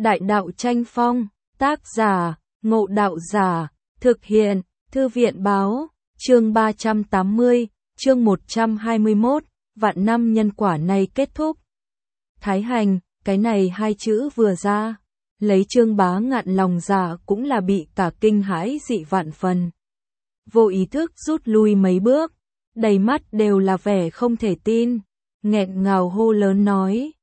Đại đạo tranh phong, tác giả, Ngộ Đạo Giả, thực hiện, Thư viện báo, chương 380, chương 121, vạn năm nhân quả này kết thúc. Thái hành, cái này hai chữ vừa ra, lấy Trương Bá Ngạn lòng dạ cũng là bị cả kinh hãi dị vạn phần. Vô ý thức rút lui mấy bước, đầy mắt đều là vẻ không thể tin, nghẹn ngào hô lớn nói,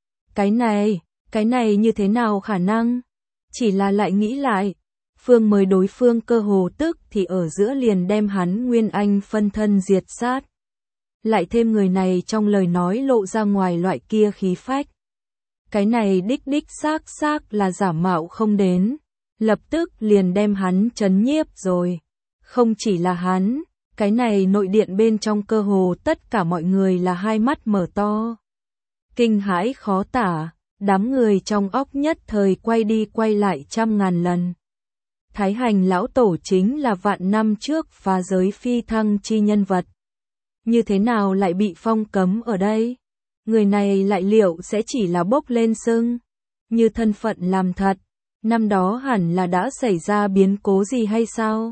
cái này như thế nào khả năng? Chỉ là lại nghĩ lại, phương mới đối phương cơ hồ tức thì ở giữa liền đem hắn Nguyên Anh phân thân diệt sát. Lại thêm người này trong lời nói lộ ra ngoài loại kia khí phách. Cái này đích xác là giả mạo không đến, lập tức liền đem hắn trấn nhiếp rồi. Không chỉ là hắn, cái này nội điện bên trong cơ hồ tất cả mọi người là hai mắt mở to. Kinh hãi khó tả, đám người trong óc nhất thời quay đi quay lại trăm ngàn lần. Thái hành lão tổ chính là vạn năm trước phá giới phi thăng chi nhân vật. Như thế nào lại bị phong cấm ở đây? Người này lại liệu sẽ chỉ là bốc lên sưng? Như thân phận làm thật, năm đó hẳn là đã xảy ra biến cố gì hay sao?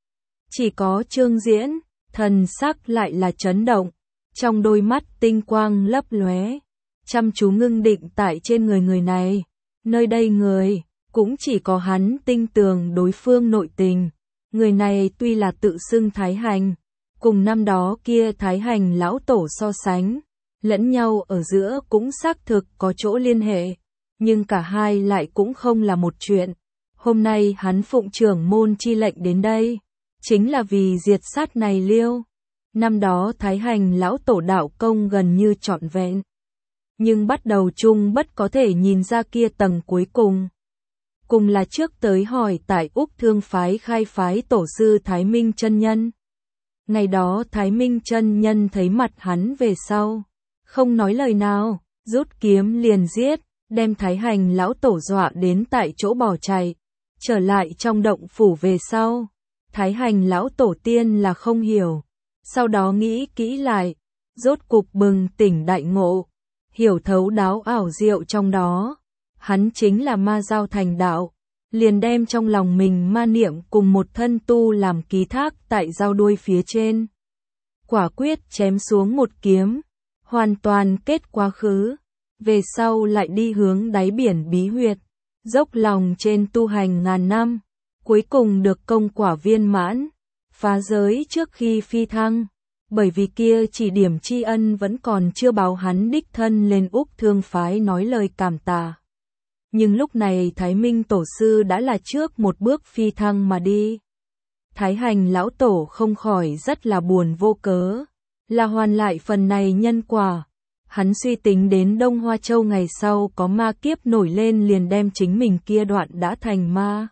Chỉ có Trương Diễn, thần sắc lại là chấn động, trong đôi mắt tinh quang lấp lóe, chăm chú ngưng định tại trên người này. Nơi đây người, cũng chỉ có hắn tinh tường đối phương nội tình. Người này tuy là tự xưng Thái hành, cùng năm đó kia Thái hành lão tổ so sánh, lẫn nhau ở giữa cũng xác thực có chỗ liên hệ, nhưng cả hai lại cũng không là một chuyện. Hôm nay hắn phụng trưởng môn chi lệnh đến đây, chính là vì diệt sát này liêu. Năm đó Thái hành lão tổ đạo công gần như trọn vẹn, nhưng bắt đầu chung bất có thể nhìn ra kia tầng cuối cùng. Cùng là trước tới hỏi tại Úc Thương phái khai phái tổ sư Thái Minh chân nhân. Ngày đó Thái Minh chân nhân thấy mặt hắn về sau, không nói lời nào, rút kiếm liền giết, đem Thái hành lão tổ dọa đến tại chỗ bỏ chạy. Trở lại trong động phủ về sau, Thái hành lão tổ tiên là không hiểu, sau đó nghĩ kỹ lại, rốt cục bừng tỉnh đại ngộ, hiểu thấu đáo ảo diệu trong đó. Hắn chính là ma giao thành đạo, liền đem trong lòng mình ma niệm cùng một thân tu làm ký thác tại giao đuôi phía trên. Quả quyết chém xuống một kiếm, hoàn toàn kết quá khứ, về sau lại đi hướng đáy biển bí huyệt, dốc lòng trên tu hành ngàn năm, cuối cùng được công quả viên mãn, phá giới trước khi phi thăng. Bởi vì kia chỉ điểm tri ân vẫn còn chưa báo hắn đích thân lên Úc Thương phái nói lời cảm tạ. Nhưng lúc này Thái Minh tổ sư đã là trước một bước phi thăng mà đi. Thái hành lão tổ không khỏi rất là buồn vô cớ, là hoàn lại phần này nhân quả. Hắn suy tính đến Đông Hoa Châu ngày sau có ma kiếp nổi lên liền đem chính mình kia đoạn đã thành ma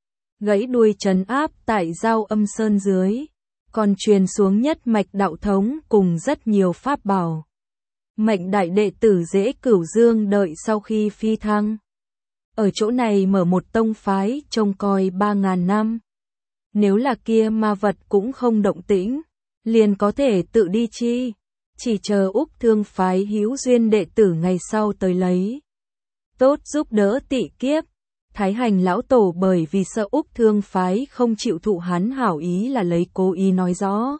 gãy đuôi trấn áp tại Giao Âm Sơn dưới, còn truyền xuống nhất mạch đạo thống cùng rất nhiều pháp bảo. Mệnh đại đệ tử Dễ Cửu Dương đợi sau khi phi thăng, ở chỗ này mở một tông phái trông coi 3.000 năm. Nếu là kia ma vật cũng không động tĩnh, liền có thể tự đi chi, chỉ chờ Úc Thương phái hữu duyên đệ tử ngày sau tới lấy. Tốt giúp đỡ tị kiếp. Thái hành lão tổ bởi vì sợ Úc Thương phái không chịu thụ hắn hảo ý là lấy cố ý nói rõ.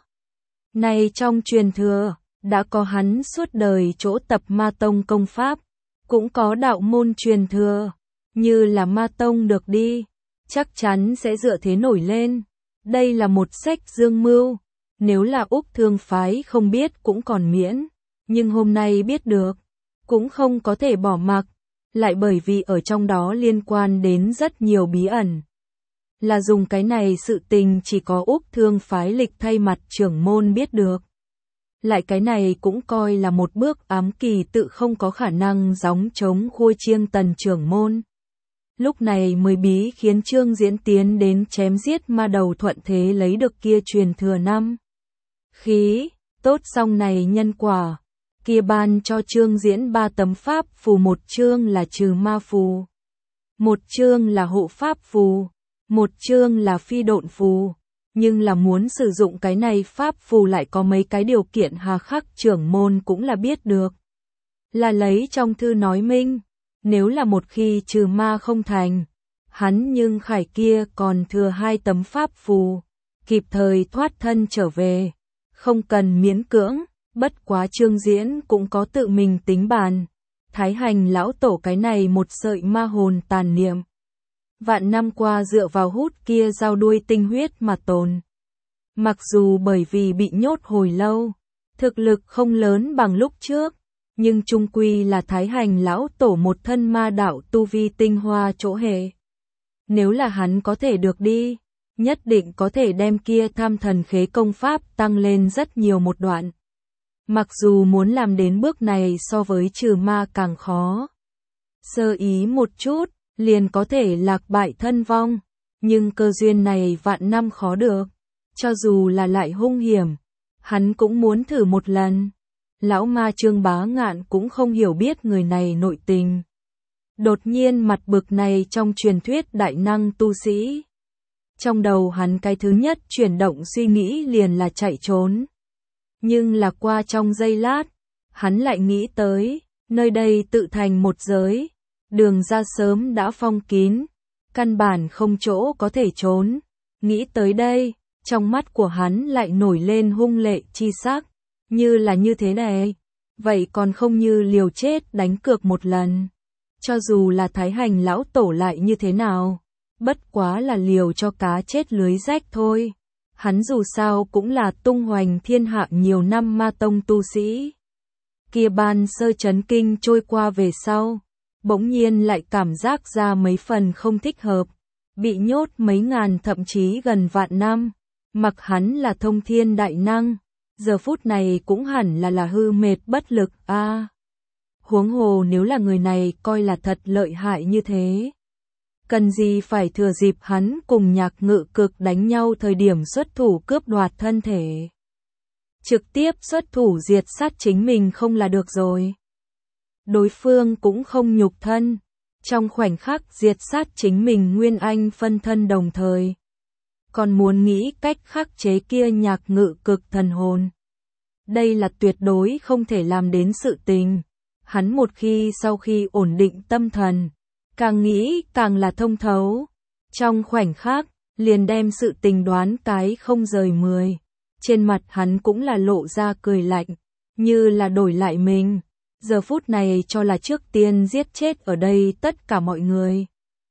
Này trong truyền thừa, đã có hắn suốt đời chỗ tập ma tông công pháp, cũng có đạo môn truyền thừa, như là ma tông được đi, chắc chắn sẽ dựa thế nổi lên. Đây là một sách dương mưu, nếu là Úc Thương phái không biết cũng còn miễn, nhưng hôm nay biết được, cũng không có thể bỏ mặc. Lại bởi vì ở trong đó liên quan đến rất nhiều bí ẩn. Là dùng cái này sự tình chỉ có Úc Thương phái lịch thay mặt trưởng môn biết được. Lại cái này cũng coi là một bước ám kỳ tự không có khả năng gióng chống khua chiêng tần trưởng môn. Lúc này mới bí khiến Trương Diễn tiến đến chém giết ma đầu thuận thế lấy được kia truyền thừa năm khí, tốt xong này nhân quả. Kia ban cho Trương Diễn 3 tấm pháp phù, một chương là trừ ma phù, một chương là hộ pháp phù, một chương là phi độn phù. Nhưng là muốn sử dụng cái này pháp phù lại có mấy cái điều kiện hà khắc, trưởng môn cũng là biết được. Là lấy trong thư nói minh, Nếu là một khi trừ ma không thành, hắn nhưng khải kia còn thừa 2 tấm pháp phù, kịp thời thoát thân trở về, không cần miễn cưỡng, bất quá Trương Diễn cũng có tự mình tính bàn. Thái Hành lão tổ cái này một sợi ma hồn tàn niệm, vạn năm qua dựa vào hút kia giao đuôi tinh huyết mà tồn. Mặc dù bởi vì bị nhốt hồi lâu, thực lực không lớn bằng lúc trước, nhưng chung quy là Thái Hành lão tổ một thân ma đạo tu vi tinh hoa chỗ hệ. Nếu là hắn có thể được đi, nhất định có thể đem kia tham thần khế công pháp tăng lên rất nhiều một đoạn. Mặc dù muốn làm đến bước này so với trừ ma càng khó. Sơ ý một chút, liền có thể lạc bại thân vong, nhưng cơ duyên này vạn năm khó được. Cho dù là lại hung hiểm, hắn cũng muốn thử một lần. Lão ma Trương Bá Ngạn cũng không hiểu biết người này nội tình. Đột nhiên mặt bực này trong truyền thuyết đại năng tu sĩ. Trong đầu hắn cái thứ nhất chuyển động suy nghĩ liền là chạy trốn. Nhưng là qua trong giây lát, hắn lại nghĩ tới, nơi đây tự thành một giới, đường ra sớm đã phong kín, căn bản không chỗ có thể trốn. Nghĩ tới đây, trong mắt của hắn lại nổi lên hung lệ chi sắc, như là như thế này, vậy còn không như liều chết đánh cược một lần. Cho dù là Thái Hành lão tổ lại như thế nào, bất quá là liều cho cá chết lưới rách thôi. Hắn dù sao cũng là tung hoành thiên hạ nhiều năm ma tông tu sĩ. Kia ban sơ chấn kinh trôi qua về sau, bỗng nhiên lại cảm giác ra mấy phần không thích hợp, bị nhốt mấy ngàn thậm chí gần vạn năm, mặc hắn là thông thiên đại năng, giờ phút này cũng hẳn là hư mệt bất lực a. Huống hồ nếu là người này coi là thật lợi hại như thế, cần gì phải thừa dịp hắn cùng Nhạc Ngự Cực đánh nhau thời điểm xuất thủ cướp đoạt thân thể. Trực tiếp xuất thủ diệt sát chính mình không là được rồi. Đối phương cũng không nhục thân, trong khoảnh khắc diệt sát chính mình nguyên anh phân thân đồng thời. Còn muốn nghĩ cách khắc chế kia Nhạc Ngự Cực thần hồn. Đây là tuyệt đối không thể làm đến sự tình. Hắn một khi sau khi ổn định tâm thần, càng nghĩ càng là thông thấu. Trong khoảnh khắc, liền đem sự tình đoán cái không rời 10. Trên mặt hắn cũng là lộ ra cười lạnh, như là đổi lại mình. Giờ phút này cho là trước tiên giết chết ở đây tất cả mọi người.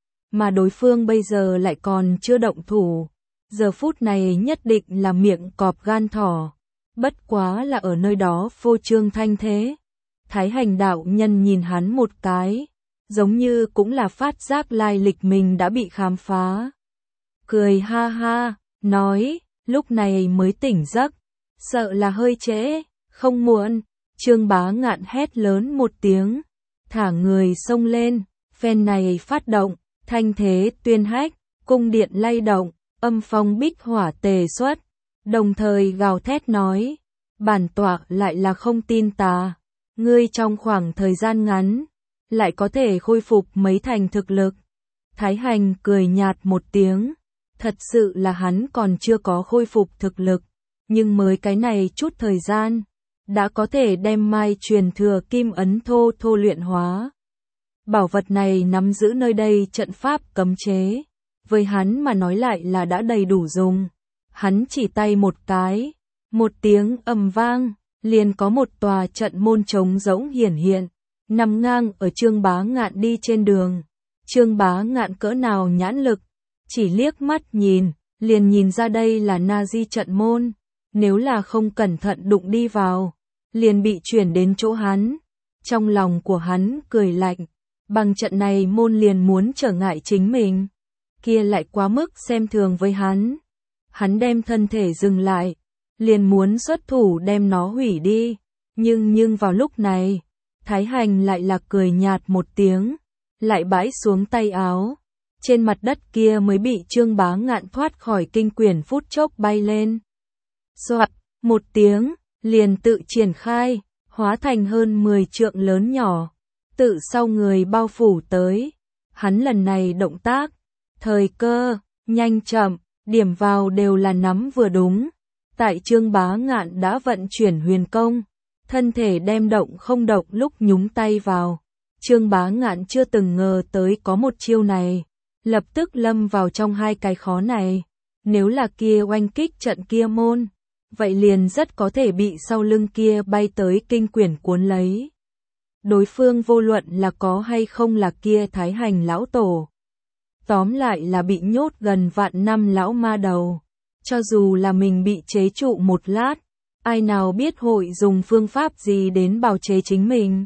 Mà đối phương bây giờ lại còn chưa động thủ. Giờ phút này nhất định là miệng cọp gan thỏ. Bất quá là ở nơi đó phô trương thanh thế. Thái Hành đạo nhân nhìn hắn một cái, giống như cũng là phát giác lai lịch mình đã bị khám phá. Cười ha ha, nói, lúc này mới tỉnh giấc, sợ là hơi trễ, không muộn. Trương Bá Ngạn hét lớn một tiếng, thả người xông lên, phen này phát động, thanh thế tuyên hách, cung điện lay động, âm phong bích hỏa tề xuất, đồng thời gào thét nói, bản tọa lại là không tin tà, ngươi trong khoảng thời gian ngắn, lại có thể khôi phục mấy thành thực lực. Thái Hành cười nhạt một tiếng, thật sự là hắn còn chưa có khôi phục thực lực, nhưng mới cái này chút thời gian, đã có thể đem mai truyền thừa kim ấn thô luyện hóa. Bảo vật này nắm giữ nơi đây trận pháp cấm chế, với hắn mà nói lại là đã đầy đủ dùng. Hắn chỉ tay một cái, một tiếng ầm vang, liền có một tòa trận môn trống rỗng hiển hiện, nằm ngang ở Trương Bá Ngạn đi trên đường. Trương Bá Ngạn cỡ nào nhãn lực, chỉ liếc mắt nhìn, liền nhìn ra đây là Na-di trận môn, nếu là không cẩn thận đụng đi vào, liền bị chuyển đến chỗ hắn. Trong lòng của hắn cười lạnh, bằng trận này môn liền muốn trở ngại chính mình, kia lại quá mức xem thường với hắn. Hắn đem thân thể dừng lại, liền muốn xuất thủ đem nó hủy đi, nhưng vào lúc này, Thái Hành lại là cười nhạt một tiếng, lại bãi xuống tay áo. Trên mặt đất kia mới bị Trương Bá Ngạn thoát khỏi kinh quyển phút chốc bay lên. Soạt, một tiếng, liền tự triển khai, hóa thành hơn 10 trượng lớn nhỏ, tự sau người bao phủ tới. Hắn lần này động tác, thời cơ, nhanh chậm, điểm vào đều là nắm vừa đúng. Tại Trương Bá Ngạn đã vận chuyển huyền công, thân thể đem động không động lúc nhúng tay vào, Trương Bá Ngạn chưa từng ngờ tới có một chiêu này, lập tức lâm vào trong hai cái khó này. Nếu là kia oanh kích trận kia môn, vậy liền rất có thể bị sau lưng kia bay tới kinh quyển cuốn lấy. Đối phương vô luận là có hay không là kia Thái Hành lão tổ. Tóm lại là bị nhốt gần vạn năm lão ma đầu. Cho dù là mình bị chế trụ một lát, ai nào biết hội dùng phương pháp gì đến bào chế chính mình.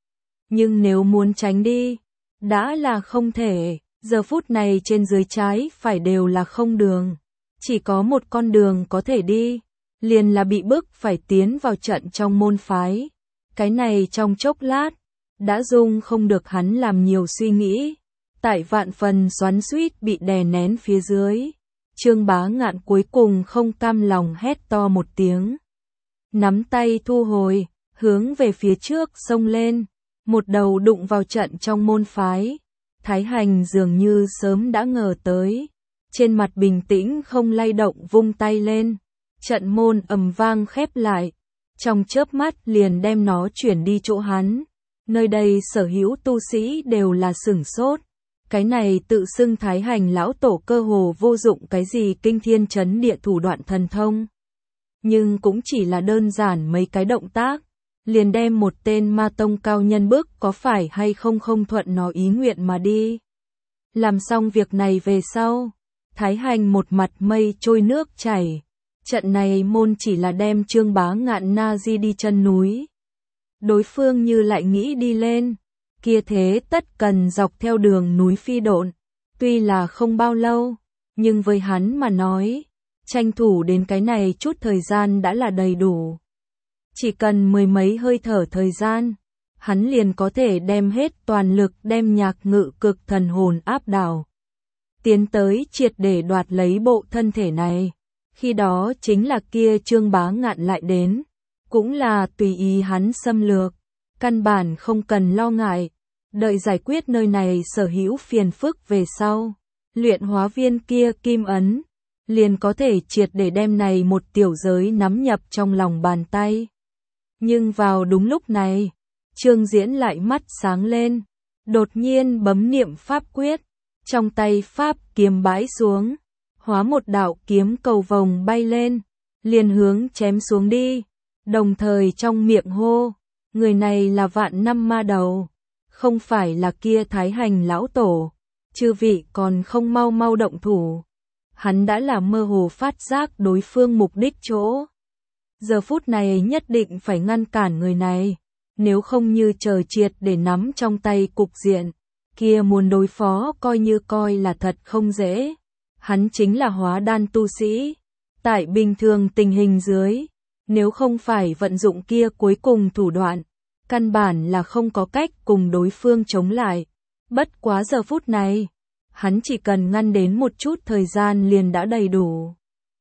Nhưng nếu muốn tránh đi, đã là không thể, giờ phút này trên dưới trái phải đều là không đường. Chỉ có một con đường có thể đi, liền là bị bức phải tiến vào trận trong môn phái. Cái này trong chốc lát, đã dung không được hắn làm nhiều suy nghĩ. Tại vạn phần xoắn xuýt bị đè nén phía dưới, Trương Bá Ngạn cuối cùng không cam lòng hét to một tiếng. Nắm tay thu hồi, hướng về phía trước xông lên, một đầu đụng vào trận trong môn phái. Thái Hành dường như sớm đã ngờ tới, trên mặt bình tĩnh không lay động vung tay lên, trận môn ầm vang khép lại, trong chớp mắt liền đem nó chuyển đi chỗ hắn. Nơi đây sở hữu tu sĩ đều là sửng sốt. Cái này tự xưng Thái Hành lão tổ cơ hồ vô dụng cái gì kinh thiên chấn địa thủ đoạn thần thông. Nhưng cũng chỉ là đơn giản mấy cái động tác, liền đem một tên ma tông cao nhân bức có phải hay không không thuận nó ý nguyện mà đi. Làm xong việc này về sau, Thái Hành một mặt mây trôi nước chảy. Trận này môn chỉ là đem Trương Bá Ngạn na di đi chân núi. Đối phương như lại nghĩ đi lên, kia thế tất cần dọc theo đường núi phi độn. Tuy là không bao lâu, nhưng với hắn mà nói, tranh thủ đến cái này chút thời gian đã là đầy đủ. Chỉ cần mười mấy hơi thở thời gian, hắn liền có thể đem hết toàn lực đem Nhạc Ngự Cực thần hồn áp đảo. Tiến tới triệt để đoạt lấy bộ thân thể này. Khi đó chính là kia Trương Bá Ngạn lại đến, cũng là tùy ý hắn xâm lược, căn bản không cần lo ngại, đợi giải quyết nơi này sở hữu phiền phức về sau, luyện hóa viên kia kim ấn, liền có thể triệt để đem này một tiểu giới nắm nhập trong lòng bàn tay. Nhưng vào đúng lúc này, Trương Diễn lại mắt sáng lên, đột nhiên bấm niệm pháp quyết, trong tay pháp kiếm bãi xuống. Hóa một đạo kiếm cầu vồng bay lên, liền hướng chém xuống đi, đồng thời trong miệng hô, người này là vạn năm ma đầu, không phải là kia Thái Hành lão tổ, chư vị còn không mau mau động thủ. Hắn đã là mơ hồ phát giác đối phương mục đích chỗ. Giờ phút này nhất định phải ngăn cản người này, nếu không như trời triệt để nắm trong tay cục diện, kia muốn đối phó coi là thật không dễ. Hắn chính là hóa đan tu sĩ. Tại bình thường tình hình dưới, nếu không phải vận dụng kia cuối cùng thủ đoạn, căn bản là không có cách cùng đối phương chống lại. Bất quá giờ phút này, hắn chỉ cần ngăn đến một chút thời gian liền đã đầy đủ.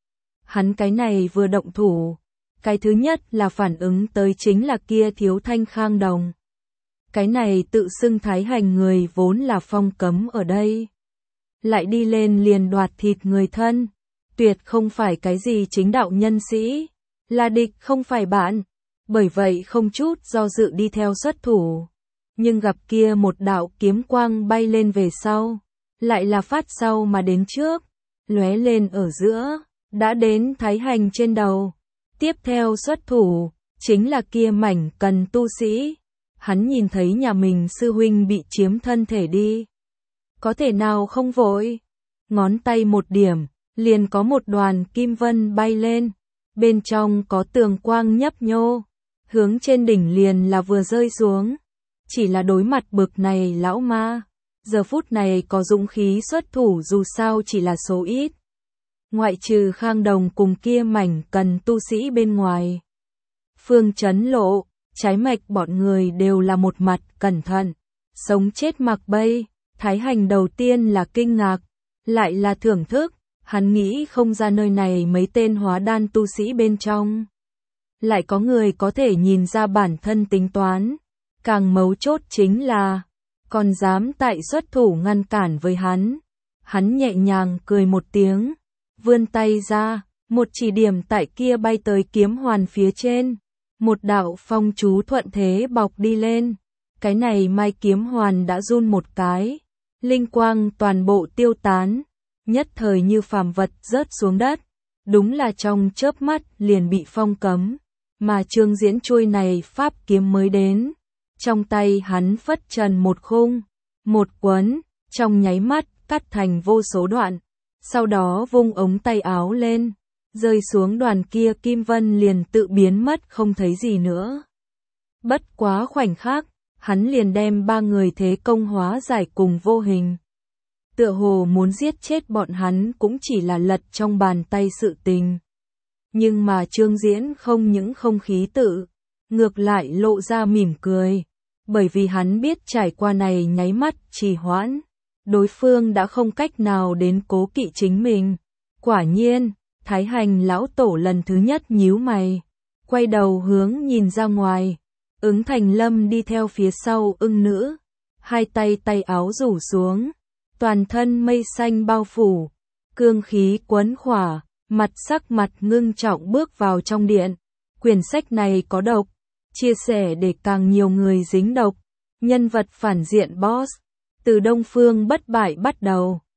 Hắn cái này vừa động thủ, cái thứ nhất là phản ứng tới chính là kia Thiếu Thanh Khang Đồng. Cái này tự xưng Thái Hành người vốn là phong cấm ở đây. Lại đi lên liền đoạt thịt người thân, tuyệt không phải cái gì chính đạo nhân sĩ, là địch không phải bạn, bởi vậy không chút do dự đi theo xuất thủ. Nhưng gặp kia một đạo kiếm quang bay lên về sau, lại là phát sau mà đến trước, lóe lên ở giữa, đã đến Thái Hành trên đầu. Tiếp theo xuất thủ, chính là kia mảnh cần tu sĩ. Hắn nhìn thấy nhà mình sư huynh bị chiếm thân thể đi. Có thể nào không vội? Ngón tay một điểm, liền có một đoàn kim vân bay lên. Bên trong có tường quang nhấp nhô. Hướng trên đỉnh liền là vừa rơi xuống. Chỉ là đối mặt bực này lão ma. Giờ phút này có dũng khí xuất thủ dù sao chỉ là số ít. Ngoại trừ Khang Đồng cùng kia mảnh cần tu sĩ bên ngoài. Phương Chấn Lộ, Trái Mạch bọn người đều là một mặt cẩn thận. Sống chết mặc bay. Thái Hành đầu tiên là kinh ngạc, lại là thưởng thức, hắn nghĩ không ra nơi này mấy tên hóa đan tu sĩ bên trong. Lại có người có thể nhìn ra bản thân tính toán, càng mấu chốt chính là, còn dám tại xuất thủ ngăn cản với hắn. Hắn nhẹ nhàng cười một tiếng, vươn tay ra, một chỉ điểm tại kia bay tới kiếm hoàn phía trên, một đạo phong chú thuận thế bọc đi lên. Cái này Mai kiếm hoàn đã run một cái, linh quang toàn bộ tiêu tán, nhất thời như phàm vật rớt xuống đất, đúng là trong chớp mắt liền bị phong cấm, mà Trương Diễn chuôi này pháp kiếm mới đến, trong tay hắn phất trần một khung, một quấn, trong nháy mắt cắt thành vô số đoạn, sau đó vung ống tay áo lên, rơi xuống đoàn kia kim vân liền tự biến mất không thấy gì nữa. Bất quá khoảnh khắc, hắn liền đem ba người thế công hóa giải cùng vô hình. Tựa hồ muốn giết chết bọn hắn cũng chỉ là lật trong bàn tay sự tình. Nhưng mà Trương Diễn không những không khí tự, ngược lại lộ ra mỉm cười, bởi vì hắn biết trải qua này nháy mắt trì hoãn, đối phương đã không cách nào đến cố kỵ chính mình. Quả nhiên, Thái Hành lão tổ lần thứ nhất nhíu mày, quay đầu hướng nhìn ra ngoài. Ứng Thành Lâm đi theo phía sau ưng nữ, hai tay áo rủ xuống, toàn thân mây xanh bao phủ, cương khí quấn khỏa, sắc mặt ngưng trọng bước vào trong điện. Quyển sách này có độc, chia sẻ để càng nhiều người dính độc. Nhân vật phản diện boss, từ Đông Phương bất bại bắt đầu.